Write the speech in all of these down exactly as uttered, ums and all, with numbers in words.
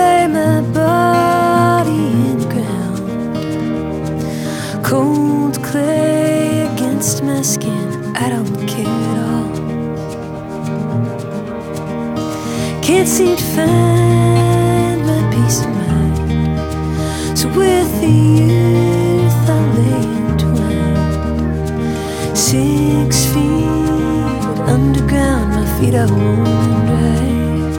lay my body in the ground, cold clay against my skin. I don't care at all. Can't seem to find my peace of mind, so with the youth I lay entwined. Six feet underground, my feet are warm and dry.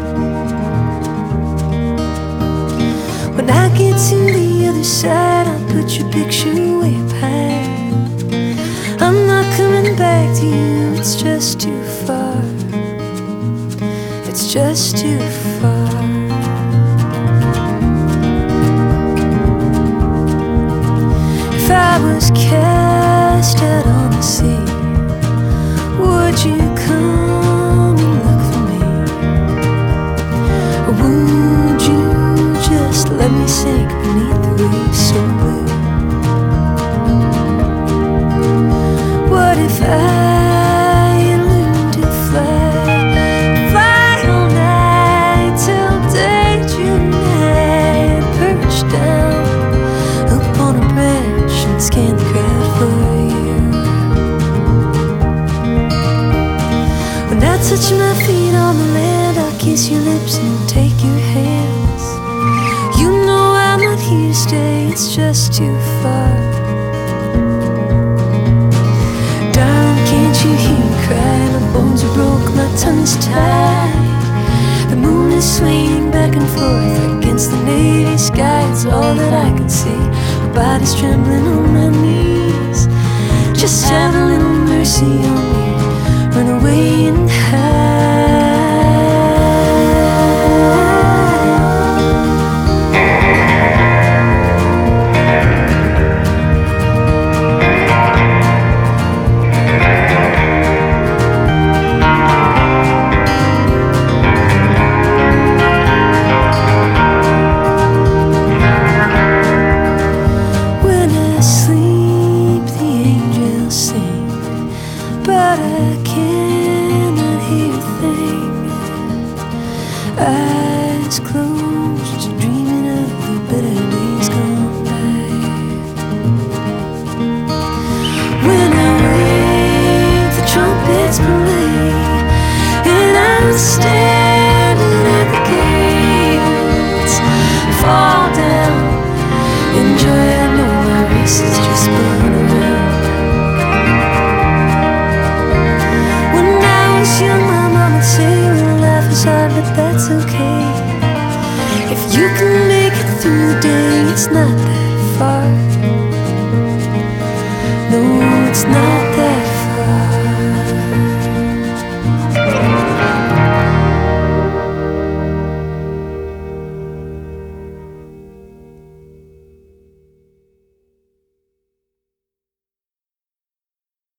When I get to the other side, I'll put your picture way up high. I'm not coming back to you, it's just too far. It's just too far. If I was cast out on the sea, would you come and look for me? Or would you just let me sink beneath the waves so blue? What if I learned to fly, fly all night till day to night, perch down upon a branch and scan the crowd for you? When I touch my feet on the land, I'll kiss your lips and take your hands. You know I'm not here to stay, it's just too far. Darling, can't you hear me cry? My bones are broke, my tongue is tied. The moon is swaying back and forth against the navy sky. It's all that I can see. My body's trembling on my knees. Just have a little mercy on me. Run away and hide. When I sleep, the angels sing, but I cannot hear a thing. Eyes closed, dreaming of the better days gone by. When I wake, the trumpets play, and I'm standing at the gates. Fall down, enjoy, I know my race is just spun around. When I was young, my mama would say, well, life is hard, but that's okay. If you can make it through the day, it's not